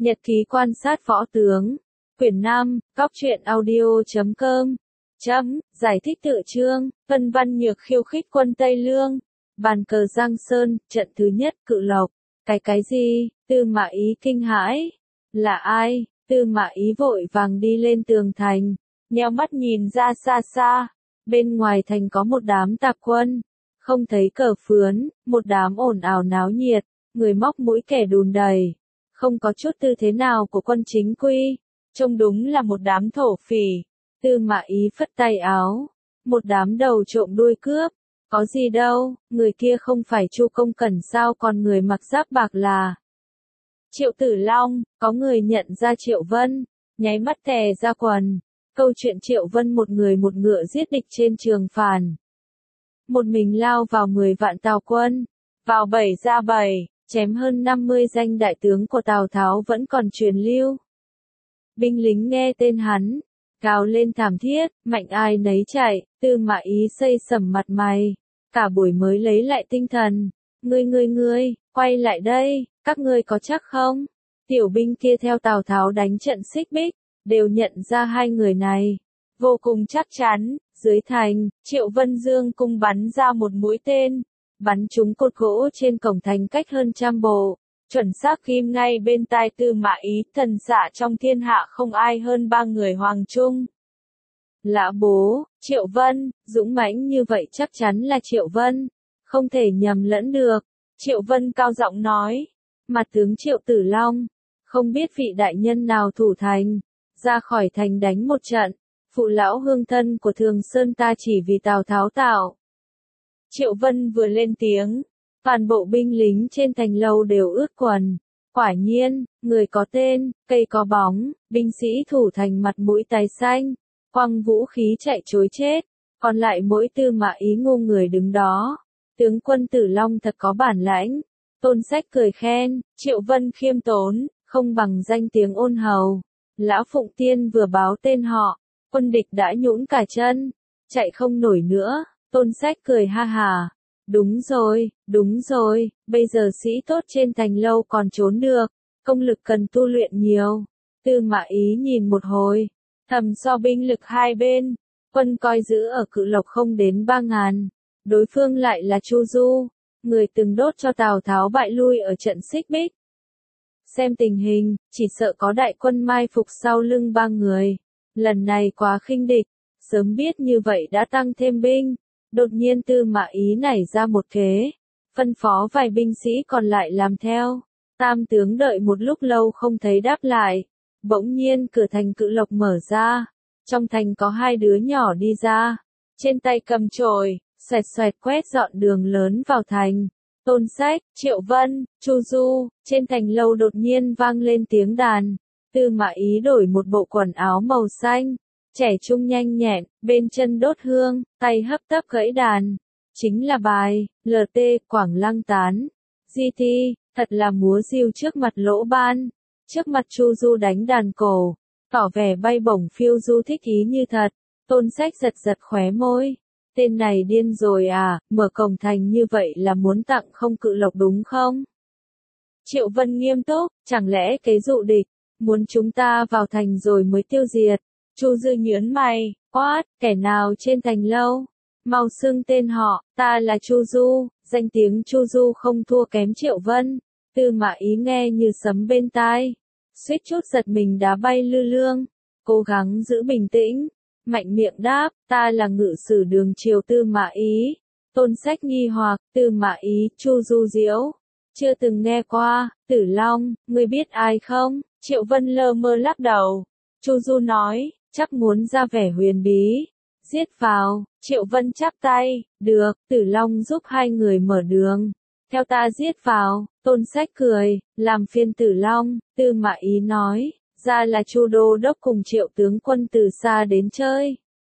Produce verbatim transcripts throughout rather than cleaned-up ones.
Nhật ký quan sát võ tướng. Quyển năm, Cóc truyện audio chấm com. Chấm, giải thích tựa chương, Vân Văn Nhược khiêu khích quân Tây Lương. Bàn cờ Giang Sơn, trận thứ nhất, Cự Lộc. Cái cái gì? Tư Mã Ý kinh hãi. Là ai? Tư Mã Ý vội vàng đi lên tường thành, nheo mắt nhìn ra xa xa. Bên ngoài thành có một đám tạp quân, không thấy cờ phướn, một đám ồn ào náo nhiệt, người móc mũi kẻ đùn đầy, không có chút tư thế nào của quân chính quy, trông đúng là một đám thổ phỉ. Tư Mã Ý phất tay áo, một đám đầu trộm đuôi cướp, có gì đâu, người kia không phải Chu Công Cẩn sao, còn người mặc giáp bạc là Triệu Tử Long. Có người nhận ra Triệu Vân, nháy mắt tè ra quần. Câu chuyện Triệu Vân một người một ngựa giết địch trên trường Phàn, một mình lao vào mười vạn Tào quân, vào bảy ra bảy, chém hơn năm mươi danh đại tướng của Tào Tháo vẫn còn truyền lưu. Binh lính nghe tên hắn, gào lên thảm thiết, mạnh ai nấy chạy. Tư Mã Ý xây sẩm mặt mày, cả buổi mới lấy lại tinh thần. Ngươi ngươi ngươi, quay lại đây, các ngươi có chắc không? Tiểu binh kia theo Tào Tháo đánh trận Xích Bích, đều nhận ra hai người này, vô cùng chắc chắn. Dưới thành, Triệu Vân Dương cung bắn ra một mũi tên, bắn trúng cột gỗ trên cổng thành cách hơn trăm bộ, chuẩn xác ghim ngay bên tai Tư Mã Ý. Thần xạ trong thiên hạ không ai hơn ba người Hoàng Trung. Lã bố, Triệu Vân, dũng mãnh như vậy chắc chắn là Triệu Vân, không thể nhầm lẫn được. Triệu Vân cao giọng nói, mặt tướng Triệu Tử Long, không biết vị đại nhân nào thủ thành, ra khỏi thành đánh một trận, phụ lão hương thân của Thường Sơn ta chỉ vì Tào Tháo tạo. Triệu Vân vừa lên tiếng, toàn bộ binh lính trên thành lâu đều ướt quần. Quả nhiên, người có tên, cây có bóng, binh sĩ thủ thành mặt mũi tái xanh, quăng vũ khí chạy trối chết, còn lại mỗi Tư Mã Ý ngu người đứng đó. Tướng quân Tử Long thật có bản lãnh. Tôn Sách cười khen, Triệu Vân khiêm tốn, không bằng danh tiếng ôn hầu. Lão Phụng Tiên vừa báo tên họ, quân địch đã nhũn cả chân, chạy không nổi nữa. Tôn Sách cười ha hà, đúng rồi, đúng rồi, bây giờ sĩ tốt trên thành lâu còn trốn được, công lực cần tu luyện nhiều. Tư Mã Ý nhìn một hồi, thầm so binh lực hai bên, quân coi giữ ở Cự Lộc không đến ba ngàn, đối phương lại là Chu Du, người từng đốt cho Tào Tháo bại lui ở trận Xích Bích. Xem tình hình, chỉ sợ có đại quân mai phục sau lưng ba người, lần này quá khinh địch, sớm biết như vậy đã tăng thêm binh. Đột nhiên Tư Mã Ý nảy ra một kế, phân phó vài binh sĩ còn lại làm theo. Tam tướng đợi một lúc lâu không thấy đáp lại, bỗng nhiên cửa thành Cự Lộc mở ra, trong thành có hai đứa nhỏ đi ra, trên tay cầm chổi, xoẹt xoẹt quét dọn đường lớn vào thành. Tôn Sách, Triệu Vân, Chu Du, trên thành lâu đột nhiên vang lên tiếng đàn. Tư Mã Ý đổi một bộ quần áo màu xanh, trẻ trung nhanh nhẹn, bên chân đốt hương, tay hấp tấp gãy đàn. Chính là bài, lờ tê, Quảng Lăng Tán. Di Ti, thật là múa diêu trước mặt Lỗ Ban. Trước mặt Chu Du đánh đàn cổ, tỏ vẻ bay bổng phiêu du thích ý như thật. Tôn Sách giật giật khóe môi. Tên này điên rồi à, mở cổng thành như vậy là muốn tặng không Cự Lộc đúng không? Triệu Vân nghiêm túc, chẳng lẽ kế dụ địch, muốn chúng ta vào thành rồi mới tiêu diệt? Chu Dư nhướng mày, quát, kẻ nào trên thành lâu? Mau xưng tên họ, ta là Chu Du, danh tiếng Chu Du không thua kém Triệu Vân. Tư Mã Ý nghe như sấm bên tai, suýt chút giật mình đá bay lư lương, cố gắng giữ bình tĩnh, mạnh miệng đáp, ta là ngự sử đường triều Tư Mã Ý. Tôn Sách nghi hoặc, Tư Mã Ý, Chu Du Diễu, chưa từng nghe qua. Tử Long, ngươi biết ai không? Triệu Vân lơ mơ lắc đầu. Chu Du nói, chắc muốn ra vẻ huyền bí. Giết vào. Triệu Vân chắp tay, được, Tử Long giúp hai người mở đường. Theo ta giết vào. Tôn Sách cười, làm phiền Tử Long. Tư Mã Ý nói, ra là Chu đô đốc cùng Triệu tướng quân từ xa đến chơi.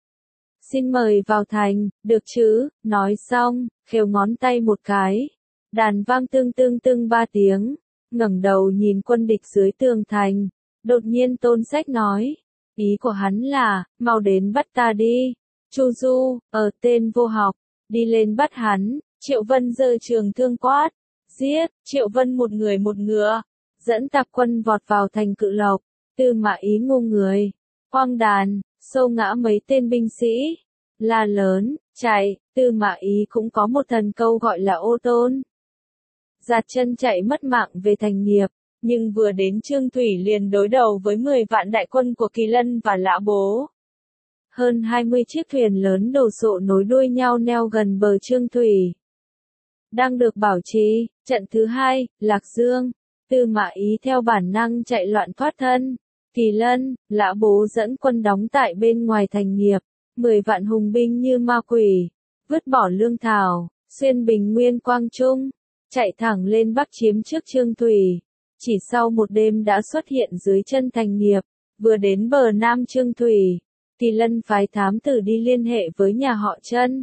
Xin mời vào thành, được chứ? Nói xong, khều ngón tay một cái. Đàn vang tương tương tương ba tiếng, ngẩng đầu nhìn quân địch dưới tường thành. Đột nhiên Tôn Sách nói, ý của hắn là, mau đến bắt ta đi. Chu Du, ở tên vô học, đi lên bắt hắn. Triệu Vân giơ trường thương quát, giết. Triệu Vân một người một ngựa, dẫn tạp quân vọt vào thành Cự Lộc. Tư Mã Ý ngu người, hoang đàn, xô ngã mấy tên binh sĩ, la lớn, chạy. Tư Mã Ý cũng có một thần câu gọi là ô tôn. Giạt chân chạy mất mạng về thành nghiệp, nhưng vừa đến Chương Thủy liền đối đầu với mười vạn đại quân của Kỳ Lân và Lã Bố. Hơn hai mươi chiếc thuyền lớn đồ sộ nối đuôi nhau neo gần bờ Chương Thủy. Đang được bảo trì, trận thứ hai, Lạc Dương, Tư Mã Ý theo bản năng chạy loạn thoát thân. Kỳ Lân, Lã Bố dẫn quân đóng tại bên ngoài thành nghiệp, mười vạn hùng binh như ma quỷ, vứt bỏ lương thảo, xuyên Bình Nguyên Quang Trung, chạy thẳng lên bắc chiếm trước Chương Thủy. Chỉ sau một đêm đã xuất hiện dưới chân thành nghiệp, vừa đến bờ nam Chương Thủy. Kỳ Lân phái thám tử đi liên hệ với nhà họ Chân.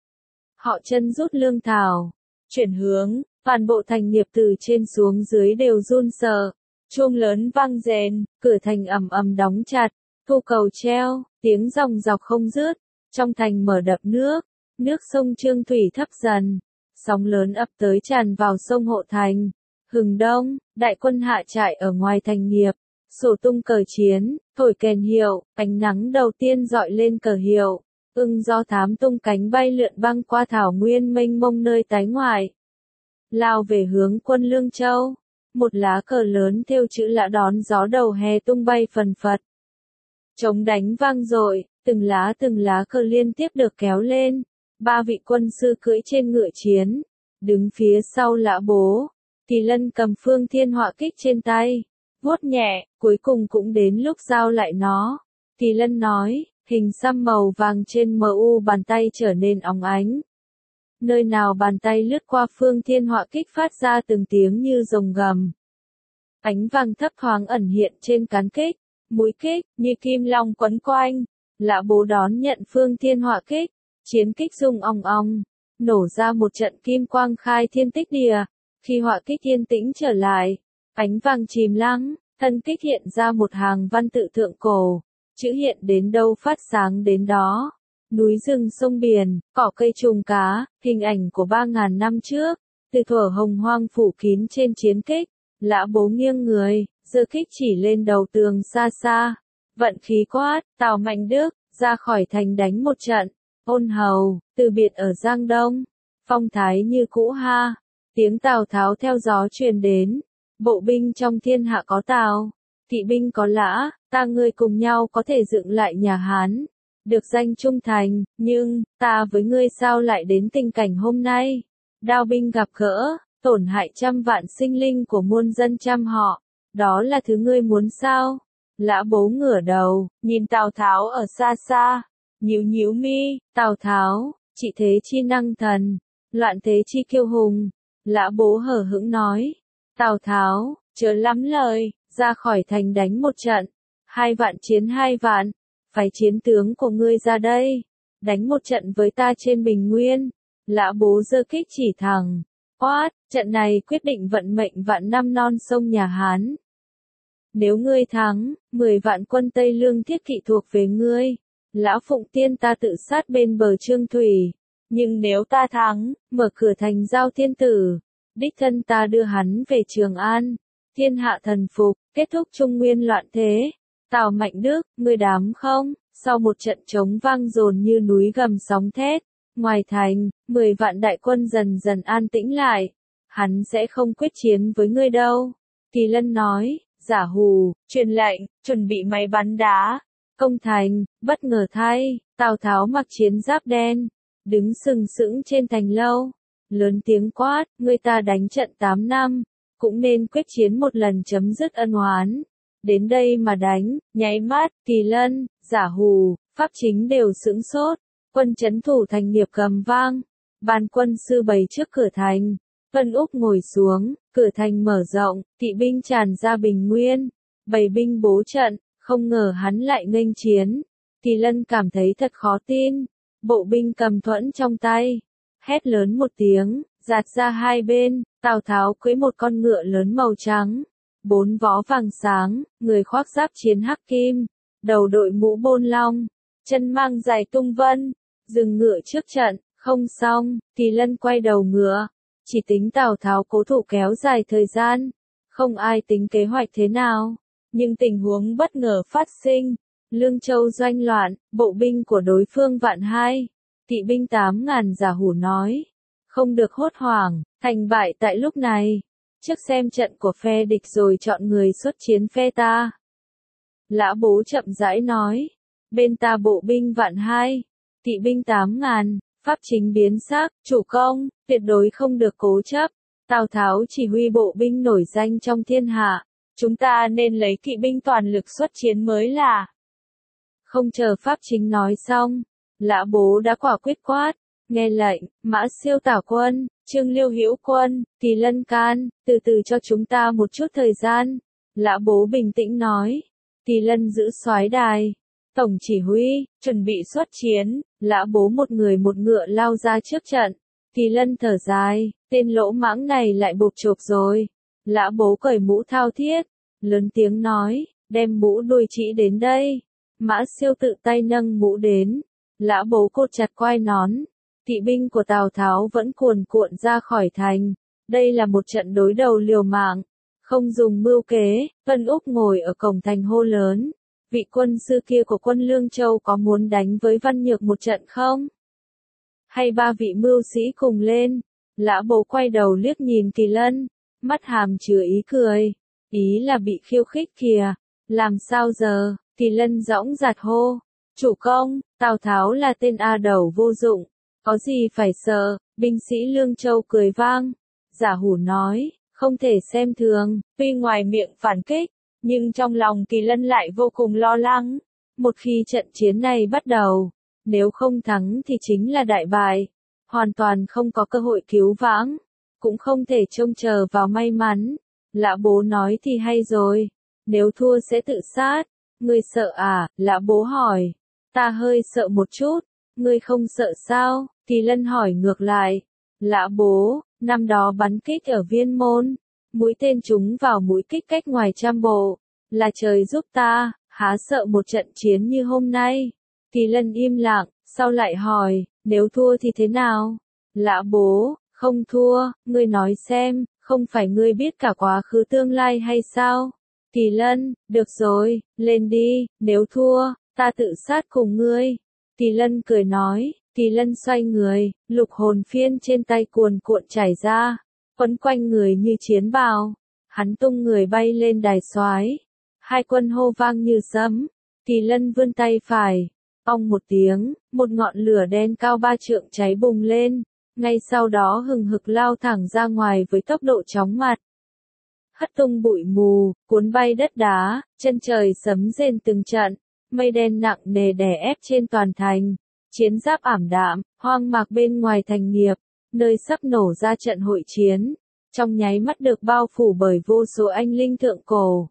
Họ Chân rút lương thảo, chuyển hướng, toàn bộ thành nghiệp từ trên xuống dưới đều run sợ. Chuông lớn vang rền, cửa thành ầm ầm đóng chặt, thu cầu treo, tiếng ròng rọc không dứt. Trong thành mở đập nước, nước sông Chương Thủy thấp dần, sóng lớn ập tới tràn vào sông Hộ Thành. Hừng đông, đại quân hạ trại ở ngoài thành nghiệp, sổ tung cờ chiến, thổi kèn hiệu, ánh nắng đầu tiên dọi lên cờ hiệu. Ưng do thám tung cánh bay lượn băng qua thảo nguyên mênh mông nơi tái ngoại, lao về hướng quân Lương Châu. Một lá cờ lớn thêu chữ Lã đón gió đầu hè tung bay phần phật. Trống đánh vang dội, từng lá từng lá cờ liên tiếp được kéo lên. Ba vị quân sư cưỡi trên ngựa chiến, đứng phía sau Lã Bố. Kỳ Lân cầm Phương Thiên Họa kích trên tay, vuốt nhẹ, cuối cùng cũng đến lúc giao lại nó. Kỳ Lân nói, hình xăm màu vàng trên mu bàn tay trở nên óng ánh. Nơi nào bàn tay lướt qua Phương Thiên Họa kích phát ra từng tiếng như rồng gầm. Ánh vàng thấp thoáng ẩn hiện trên cán kích, mũi kích, như kim long quấn quanh. Lã Bố đón nhận Phương Thiên Họa kích, chiến kích rung ong ong, nổ ra một trận kim quang khai thiên tích địa. Khi họa kích yên tĩnh trở lại, ánh vàng chìm lắng, thân kích hiện ra một hàng văn tự thượng cổ, chữ hiện đến đâu phát sáng đến đó. Núi rừng sông biển, cỏ cây trùng cá, hình ảnh của ba ngàn năm trước, từ thuở hồng hoang phủ kín trên chiến kích. Lã Bố nghiêng người, giơ kích chỉ lên đầu tường xa xa, vận khí quát, Tào Mạnh Đức, ra khỏi thành đánh một trận. Ôn Hầu, từ biệt ở Giang Đông, phong thái như cũ ha. Tiếng Tào Tháo theo gió truyền đến, bộ binh trong thiên hạ có Tào, kỵ binh có Lã, ta ngươi cùng nhau có thể dựng lại nhà Hán, được danh trung thành, nhưng, ta với ngươi sao lại đến tình cảnh hôm nay? Đao binh gặp gỡ, tổn hại trăm vạn sinh linh của muôn dân trăm họ, đó là thứ ngươi muốn sao? Lã Bố ngửa đầu, nhìn Tào Tháo ở xa xa, nhíu nhíu mi. Tào Tháo, trị thế chi năng thần, loạn thế chi kiêu hùng. Lã Bố hờ hững nói, Tào Tháo, chớ lắm lời, ra khỏi thành đánh một trận, hai vạn chiến hai vạn, phái chiến tướng của ngươi ra đây, đánh một trận với ta trên Bình Nguyên. Lã Bố giơ kích chỉ thẳng, quát, trận này quyết định vận mệnh vạn năm non sông nhà Hán. Nếu ngươi thắng, mười vạn quân Tây Lương thiết kỵ thuộc về ngươi, Lão Phụng Tiên ta tự sát bên bờ Chương Thủy. Nhưng nếu ta thắng, mở cửa thành giao thiên tử, đích thân ta đưa hắn về Trường An, thiên hạ thần phục, kết thúc Trung Nguyên loạn thế. Tào Mạnh Đức, ngươi dám không? Sau một trận trống vang dồn như núi gầm sóng thét, ngoài thành, mười vạn đại quân dần dần an tĩnh lại. Hắn sẽ không quyết chiến với ngươi đâu. Kỳ Lân nói, giả hù, truyền lệnh, chuẩn bị máy bắn đá. Công thành, bất ngờ thay, Tào Tháo mặc chiến giáp đen, đứng sừng sững trên thành lâu, lớn tiếng quát, ngươi ta đánh trận tám năm, cũng nên quyết chiến một lần chấm dứt ân oán. Đến đây mà đánh, nháy mắt, Kỳ Lân, giả hù, Pháp Chính đều sững sốt, quân trấn thủ thành nghiệp cầm vang, ban quân sư bày trước cửa thành, Vân Úc ngồi xuống, cửa thành mở rộng, kỵ binh tràn ra Bình Nguyên, bày binh bố trận, không ngờ hắn lại nghênh chiến. Kỳ Lân cảm thấy thật khó tin, bộ binh cầm thuẫn trong tay, hét lớn một tiếng, giạt ra hai bên. Tào Tháo cưỡi một con ngựa lớn màu trắng, bốn vó vàng sáng, người khoác giáp chiến hắc kim, đầu đội mũ bôn long, chân mang giày tung vân, dừng ngựa trước trận. Không xong, Kỳ Lân quay đầu ngựa, chỉ tính Tào Tháo cố thủ kéo dài thời gian, Không ai tính kế hoạch thế nào. Nhưng tình huống bất ngờ phát sinh. Lương Châu doanh loạn, bộ binh của đối phương vạn hai. Kỵ binh tám ngàn Giả Hủ nói. Không được hốt hoảng, thành bại tại lúc này. Trước xem trận của phe địch rồi chọn người xuất chiến phe ta. Lã Bố chậm rãi nói. Bên ta bộ binh vạn hai. Kỵ binh tám ngàn, pháp chính biến sắc, chủ công, tuyệt đối không được cố chấp. Tào Tháo chỉ huy bộ binh nổi danh trong thiên hạ. Chúng ta nên lấy kỵ binh toàn lực xuất chiến mới là. Không chờ pháp chính nói xong, Lã Bố đã quả quyết quát. Nghe lệnh, Mã Siêu Tảo quân, Trương Liêu Hữu quân, Kỳ Lân can, từ từ cho chúng ta một chút thời gian. Lã Bố bình tĩnh nói. Kỳ Lân giữ soái đài. Tổng chỉ huy, chuẩn bị xuất chiến. Lã Bố một người một ngựa lao ra trước trận. Kỳ Lân thở dài, tên lỗ mãng này lại bộp chộp rồi. Lã Bố cởi mũ thao thiết, lớn tiếng nói, đem mũ đuôi trĩ đến đây. Mã Siêu tự tay nâng mũ đến. Lã Bố cột chặt quai nón. Kỵ binh của Tào Tháo vẫn cuồn cuộn ra khỏi thành. Đây là một trận đối đầu liều mạng. Không dùng mưu kế, Vân Úc ngồi ở cổng thành hô lớn. Vị quân sư kia của quân Lương Châu có muốn đánh với Văn Nhược một trận không? Hay ba vị mưu sĩ cùng lên? Lã Bố quay đầu liếc nhìn Kỳ Lân, mắt hàm chứa ý cười. Ý là bị khiêu khích kìa. Làm sao giờ? Kỳ Lân dõng dạc hô. Chủ công, Tào Tháo là tên A đầu vô dụng. Có gì phải sợ? Binh sĩ Lương Châu cười vang. Giả Hủ nói, không thể xem thường, tuy ngoài miệng phản kích, nhưng trong lòng Kỳ Lân lại vô cùng lo lắng. Một khi trận chiến này bắt đầu, nếu không thắng thì chính là đại bại, hoàn toàn không có cơ hội cứu vãng, cũng không thể trông chờ vào may mắn. Lã Bố nói thì hay rồi, nếu thua sẽ tự sát. Ngươi sợ à? Lã Bố hỏi. Ta hơi sợ một chút. Ngươi không sợ sao? Kỳ Lân hỏi ngược lại. Lã Bố, năm đó bắn kích ở Viên Môn, mũi tên trúng vào mũi kích cách ngoài trăm bộ, là trời giúp ta, há sợ một trận chiến như hôm nay. Kỳ Lân im lặng, sau lại hỏi, nếu thua thì thế nào? Lã Bố, không thua, ngươi nói xem, không phải ngươi biết cả quá khứ tương lai hay sao? Kỳ Lân, được rồi, lên đi, nếu thua, ta tự sát cùng ngươi. Kỳ Lân cười nói. Kỳ Lân xoay người, lục hồn phiên trên tay cuồn cuộn chảy ra, quấn quanh người như chiến bào. Hắn tung người bay lên đài soái. Hai quân hô vang như sấm. Kỳ Lân vươn tay phải, ong một tiếng, một ngọn lửa đen cao ba trượng cháy bùng lên, ngay sau đó hừng hực lao thẳng ra ngoài với tốc độ chóng mặt. Hất tung bụi mù, cuốn bay đất đá, chân trời sấm rền từng trận, mây đen nặng nề đè ép trên toàn thành. Chiến giáp ảm đạm, hoang mạc bên ngoài thành nghiệp, nơi sắp nổ ra trận hội chiến, trong nháy mắt được bao phủ bởi vô số anh linh thượng cổ.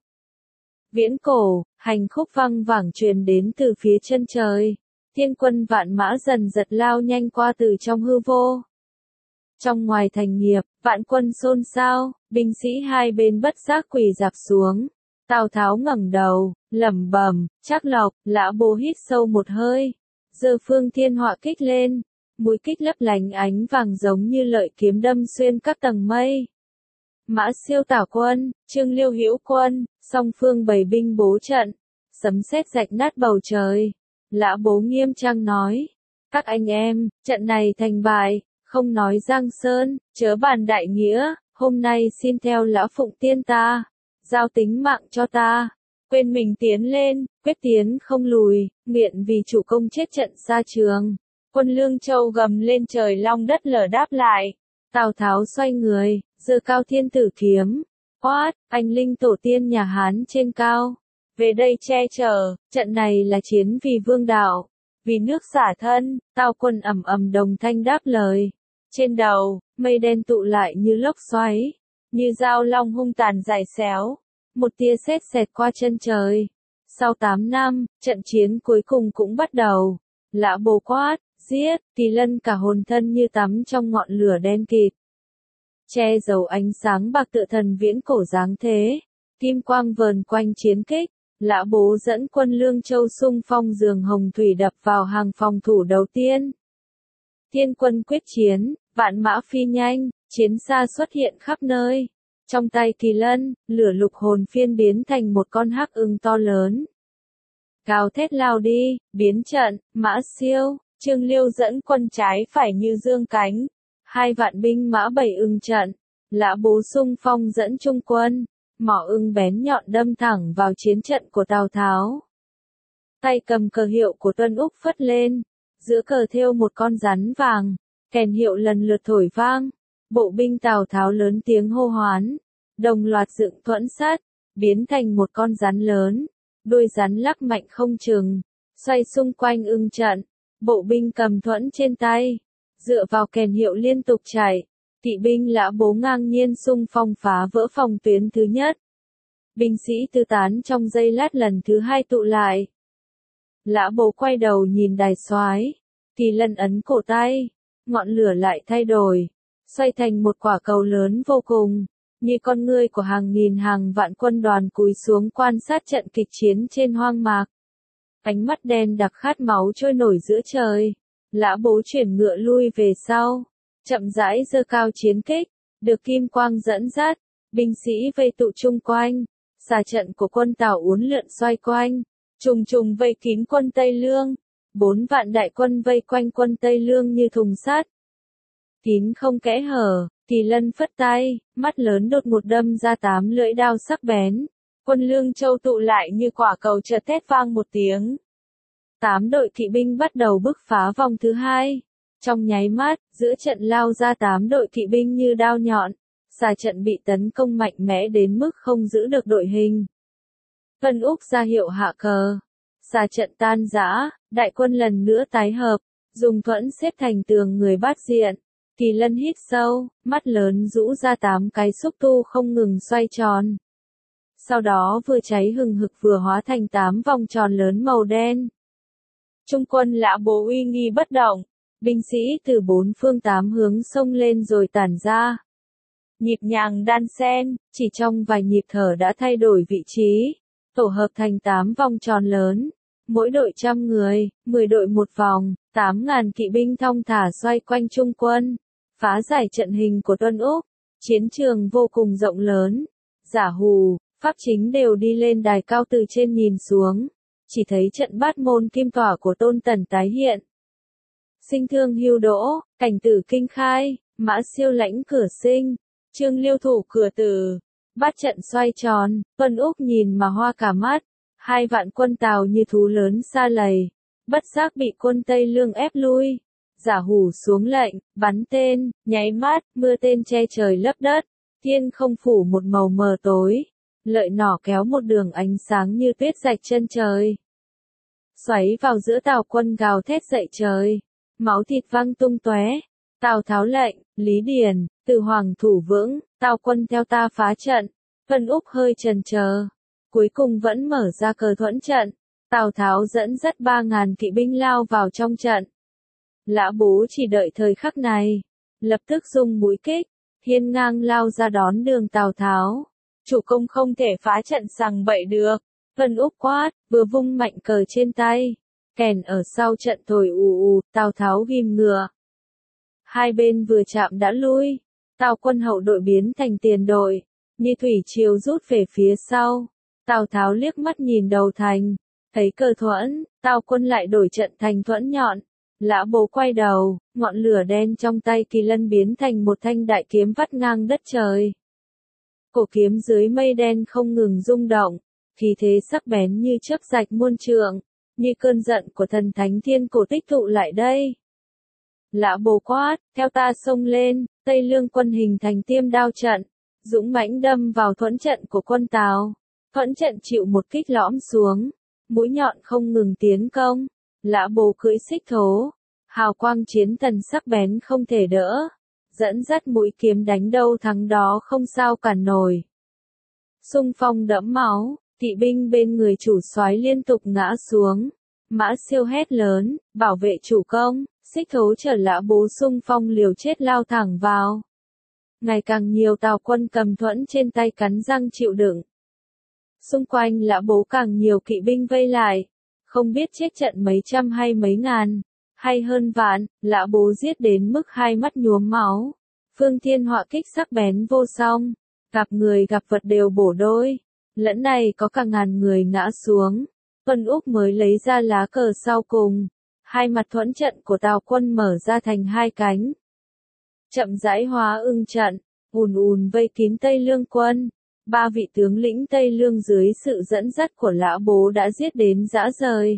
Viễn cổ, hành khúc vang vẳng truyền đến từ phía chân trời, thiên quân vạn mã dần dật lao nhanh qua từ trong hư vô. Trong ngoài thành nghiệp, vạn quân xôn xao, binh sĩ hai bên bất giác quỳ rạp xuống. Tào Tháo ngẩng đầu, lẩm bẩm, Trác Lộc. Lã Bố hít sâu một hơi. Giơ phương thiên họa kích lên, mũi kích lấp lánh ánh vàng giống như lợi kiếm đâm xuyên các tầng mây. Mã Siêu Tảo quân, Trương Liêu Hữu quân, song phương bày binh bố trận, sấm sét rạch nát bầu trời. Lã Bố nghiêm trang nói, các anh em, trận này thành bại, không nói Giang Sơn, chớ bàn đại nghĩa, hôm nay xin theo Lão Phụng Tiên ta, giao tính mạng cho ta. Quên mình tiến lên, quyết tiến không lùi, nguyện vì chủ công chết trận xa trường. Quân Lương Châu gầm lên trời long đất lở đáp lại. Tào Tháo xoay người, giơ cao thiên tử kiếm. Quát, anh linh tổ tiên nhà Hán trên cao. Về đây che chở, trận này là chiến vì vương đạo. Vì nước xả thân, Tào quân ầm ầm đồng thanh đáp lời. Trên đầu, mây đen tụ lại như lốc xoáy. Như dao long hung tàn dài xéo. Một tia sét xẹt qua chân trời. Sau tám năm, trận chiến cuối cùng cũng bắt đầu. Lã Bố quát, giết. Kỳ Lân cả hồn thân như tắm trong ngọn lửa đen kịt. Che giấu ánh sáng bạc tựa thần viễn cổ dáng thế. Kim quang vờn quanh chiến kích. Lã Bố dẫn quân Lương Châu xung phong giường hồng thủy đập vào hàng phòng thủ đầu tiên. Thiên quân quyết chiến, vạn mã phi nhanh, chiến xa xuất hiện khắp nơi. Trong tay Kỳ Lân, lửa lục hồn phiên biến thành một con hắc ưng to lớn. Gào thét lao đi, biến trận, Mã Siêu, Trương Liêu dẫn quân trái phải như dương cánh. Hai vạn binh mã bảy ưng trận, Lã Bố xung phong dẫn trung quân, mỏ ưng bén nhọn đâm thẳng vào chiến trận của Tào Tháo. Tay cầm cờ hiệu của Tuân Úc phất lên, giữa cờ thêu một con rắn vàng, kèn hiệu lần lượt thổi vang. Bộ binh Tào Tháo lớn tiếng hô hoán, đồng loạt dựng thuẫn sát, biến thành một con rắn lớn, đuôi rắn lắc mạnh không chừng, xoay xung quanh ưng trận. Bộ binh cầm thuẫn trên tay, dựa vào kèn hiệu liên tục chạy. Kỵ binh Lã Bố ngang nhiên xung phong phá vỡ phòng tuyến thứ nhất. Binh sĩ tứ tán trong giây lát lần thứ hai tụ lại. Lã Bố quay đầu nhìn Đài Soái, Kỳ Lân ấn cổ tay, ngọn lửa lại thay đổi, xoay thành một quả cầu lớn vô cùng, như con ngươi của hàng nghìn hàng vạn quân đoàn cúi xuống quan sát trận kịch chiến trên hoang mạc. Ánh mắt đen đặc khát máu trôi nổi giữa trời. Lã Bố chuyển ngựa lui về sau, chậm rãi giơ cao chiến kích, được kim quang dẫn dắt, binh sĩ vây tụ chung quanh, xà trận của quân Tào uốn lượn xoay quanh, trùng trùng vây kín quân Tây Lương, bốn vạn đại quân vây quanh quân Tây Lương như thùng sắt. Kín không kẽ hở, Kỳ Lân phất tay, mắt lớn đột ngột đâm ra tám lưỡi đao sắc bén. Quân Lương Châu tụ lại như quả cầu chợt thét vang một tiếng. Tám đội kỵ binh bắt đầu bứt phá vòng thứ hai. Trong nháy mắt, giữa trận lao ra tám đội kỵ binh như đao nhọn. Xà trận bị tấn công mạnh mẽ đến mức không giữ được đội hình. Vân Úc ra hiệu hạ cờ. Xà trận tan rã, đại quân lần nữa tái hợp, dùng thuẫn xếp thành tường người bát diện. Kỳ Lân hít sâu, mắt lớn rũ ra tám cái xúc tu không ngừng xoay tròn. Sau đó vừa cháy hừng hực vừa hóa thành tám vòng tròn lớn màu đen. Trung quân Lã Bố uy nghi bất động, binh sĩ từ bốn phương tám hướng xông lên rồi tản ra. Nhịp nhàng đan xen, chỉ trong vài nhịp thở đã thay đổi vị trí, tổ hợp thành tám vòng tròn lớn. Mỗi đội trăm người, mười đội một vòng, tám ngàn kỵ binh thong thả xoay quanh trung quân, phá giải trận hình của Tuân Úc. Chiến trường vô cùng rộng lớn, Giả Hù, Pháp Chính đều đi lên đài cao từ trên nhìn xuống, chỉ thấy trận bát môn kim tỏa của Tôn Tần tái hiện. Sinh thương hưu đỗ, cảnh tử kinh khai, Mã Siêu lãnh cửa sinh, Trương Liêu thủ cửa tử, bát trận xoay tròn, Tuân Úc nhìn mà hoa cả mắt, hai vạn quân Tào như thú lớn sa lầy, bất giác bị quân Tây Lương ép lui. Giả Hủ xuống lệnh, bắn tên, nháy mắt, mưa tên che trời lấp đất, thiên không phủ một màu mờ tối, lợi nỏ kéo một đường ánh sáng như tuyết rạch chân trời. Xoáy vào giữa Tào quân gào thét dậy trời, máu thịt văng tung tóe. Tào Tháo lệnh, Lý Điền, từ hoàng thủ vững, Tào quân theo ta phá trận. Vân Úc hơi chần chờ, cuối cùng vẫn mở ra cờ thuẫn trận. Tào Tháo dẫn dắt ba ngàn kỵ binh lao vào trong trận. Lã Bố chỉ đợi thời khắc này, lập tức dùng mũi kích, hiên ngang lao ra đón đường Tào Tháo. Chủ công không thể phá trận sằng bậy được. Vân Úc quát, vừa vung mạnh cờ trên tay, kèn ở sau trận thổi ù ù, Tào Tháo ghim ngựa. Hai bên vừa chạm đã lui, Tào quân hậu đội biến thành tiền đội, như thủy triều rút về phía sau. Tào Tháo liếc mắt nhìn đầu thành, thấy cờ thuẫn, Tào quân lại đổi trận thành thuẫn nhọn. Lã Bố quay đầu, ngọn lửa đen trong tay Kỳ Lân biến thành một thanh đại kiếm vắt ngang đất trời. Cổ kiếm dưới mây đen không ngừng rung động, khí thế sắc bén như chớp rạch muôn trượng, như cơn giận của thần thánh thiên cổ tích tụ lại đây. Lã Bố quát, theo ta xông lên, Tây Lương quân hình thành tiêm đao trận, dũng mãnh đâm vào thuẫn trận của quân Tào. Thuẫn trận chịu một kích lõm xuống, mũi nhọn không ngừng tiến công. Lã Bố cưỡi xích thố, hào quang chiến thần sắc bén không thể đỡ, dẫn dắt mũi kiếm đánh đâu thắng đó không sao cản nổi. Xung phong đẫm máu, kỵ binh bên người chủ soái liên tục ngã xuống. Mã Siêu hét lớn, bảo vệ chủ công, xích thố chở Lã Bố xung phong liều chết lao thẳng vào. Ngày càng nhiều Tào quân cầm thuẫn trên tay cắn răng chịu đựng. Xung quanh Lã Bố càng nhiều kỵ binh vây lại, không biết chết trận mấy trăm hay mấy ngàn, hay hơn vạn. Lã Bố giết đến mức hai mắt nhuốm máu. Phương Thiên họa kích sắc bén vô song, gặp người gặp vật đều bổ đôi. Lẫn này có cả ngàn người ngã xuống. Tuân Úc mới lấy ra lá cờ sau cùng. Hai mặt thuẫn trận của Tào quân mở ra thành hai cánh. Chậm rãi hóa ưng trận, ùn ùn vây kín Tây Lương quân. Ba vị tướng lĩnh Tây Lương dưới sự dẫn dắt của Lã Bố đã giết đến rã rời.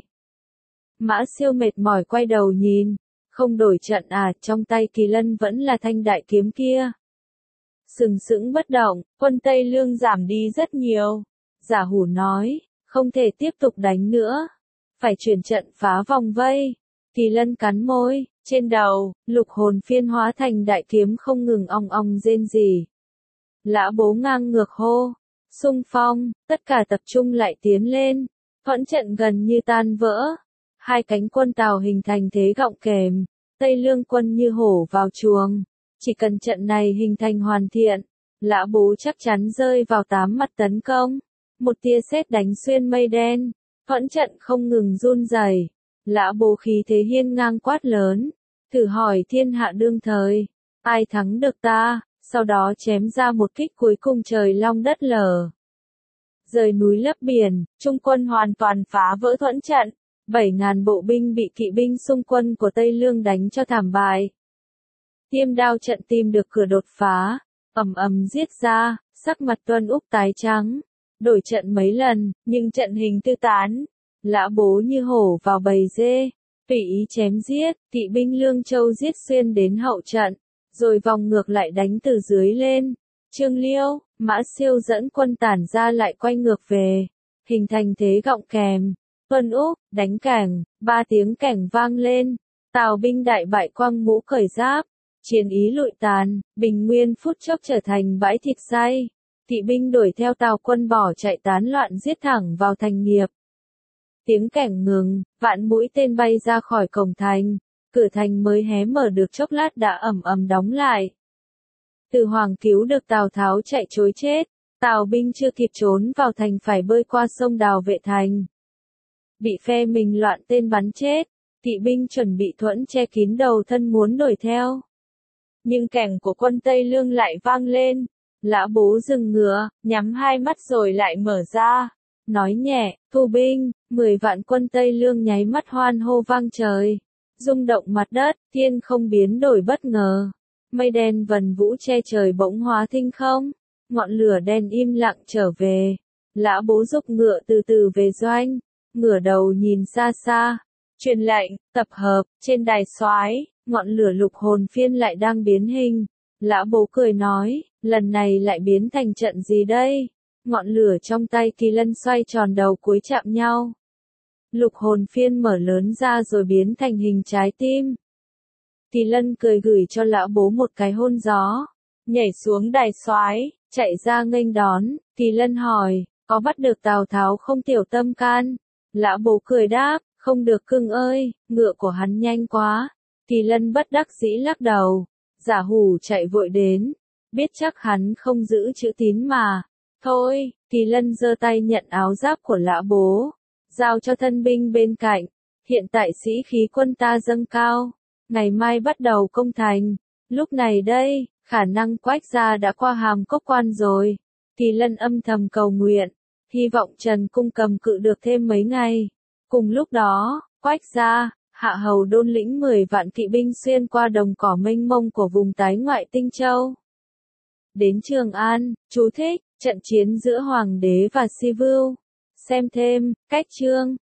Mã Siêu mệt mỏi quay đầu nhìn, không đổi trận à, trong tay Kỳ Lân vẫn là thanh đại kiếm kia. Sừng sững bất động, quân Tây Lương giảm đi rất nhiều. Giả Hủ nói, không thể tiếp tục đánh nữa, phải chuyển trận phá vòng vây. Kỳ Lân cắn môi, trên đầu, lục hồn phiên hóa thành đại kiếm không ngừng ong ong rên rỉ. Lã Bố ngang ngược hô, xung phong, tất cả tập trung lại tiến lên, thuẫn trận gần như tan vỡ. Hai cánh quân Tào hình thành thế gọng kềm, Tây Lương quân như hổ vào chuồng. Chỉ cần trận này hình thành hoàn thiện, Lã Bố chắc chắn rơi vào tám mặt tấn công. Một tia sét đánh xuyên mây đen, thuẫn trận không ngừng run rẩy. Lã Bố khí thế hiên ngang quát lớn, thử hỏi thiên hạ đương thời, ai thắng được ta? Sau đó chém ra một kích cuối cùng trời long đất lở. Rời núi lấp biển, Trung quân hoàn toàn phá vỡ thuẫn trận. Bảy ngàn bộ binh bị kỵ binh xung quân của Tây Lương đánh cho thảm bại. Tiêm đao trận tìm được cửa đột phá, ầm ầm giết ra, sắc mặt Tuân Úc tái trắng. Đổi trận mấy lần, nhưng trận hình tư tán. Lã Bố như hổ vào bầy dê, tùy ý chém giết, kỵ binh Lương Châu giết xuyên đến hậu trận, rồi vòng ngược lại đánh từ dưới lên. Trương Liêu, Mã Siêu dẫn quân tản ra lại quay ngược về, hình thành thế gọng kèm. Tuân Úc, đánh cảng, ba tiếng cảng vang lên, Tào binh đại bại quăng mũ cởi giáp, chiến ý lụi tàn, Bình Nguyên phút chốc trở thành bãi thịt say. Kỵ binh đuổi theo Tào quân bỏ chạy tán loạn giết thẳng vào thành Nghiệp. Tiếng cảng ngừng, vạn mũi tên bay ra khỏi cổng thành, cửa thành mới hé mở được chốc lát đã ầm ầm đóng lại. Từ Hoàng cứu được Tào Tháo chạy trối chết, Tào binh chưa kịp trốn vào thành phải bơi qua sông đào vệ thành. Bị phe mình loạn tên bắn chết, kỵ binh chuẩn bị thuẫn che kín đầu thân muốn đuổi theo. Nhưng cảng của quân Tây Lương lại vang lên, Lã Bố dừng ngựa, nhắm hai mắt rồi lại mở ra, nói nhẹ, thu binh, mười vạn quân Tây Lương nháy mắt hoan hô vang trời, rung động mặt đất, thiên không biến đổi bất ngờ, mây đen vần vũ che trời bỗng hóa thinh không, ngọn lửa đen im lặng trở về, Lã Bố giục ngựa từ từ về doanh, ngửa đầu nhìn xa xa, truyền lệnh, tập hợp, trên đài soái, ngọn lửa lục hồn phiên lại đang biến hình. Lã Bố cười nói, lần này lại biến thành trận gì đây? Ngọn lửa trong tay Kỳ Lân xoay tròn đầu cuối chạm nhau. Lục hồn phiên mở lớn ra rồi biến thành hình trái tim. Kỳ Lân cười gửi cho Lã Bố một cái hôn gió, nhảy xuống đài soái, chạy ra nghênh đón. Kỳ Lân hỏi, có bắt được Tào Tháo không tiểu tâm can? Lã Bố cười đáp, không được cưng ơi, ngựa của hắn nhanh quá. Kỳ Lân bất đắc dĩ lắc đầu. Giả Hủ chạy vội đến, biết chắc hắn không giữ chữ tín mà. Thôi, Kỳ Lân giơ tay nhận áo giáp của Lã Bố, giao cho thân binh bên cạnh. Hiện tại sĩ khí quân ta dâng cao, ngày mai bắt đầu công thành. Lúc này đây, khả năng Quách gia đã qua Hàm Cốc quan rồi. Kỳ Lân âm thầm cầu nguyện, hy vọng Trần Cung cầm cự được thêm mấy ngày. Cùng lúc đó, Quách gia, Hạ Hầu đôn lĩnh mười vạn kỵ binh xuyên qua đồng cỏ mênh mông của vùng tái ngoại Tinh Châu. Đến Trường An, chú thích, trận chiến giữa Hoàng đế và Si Vưu. Xem thêm, cách chương.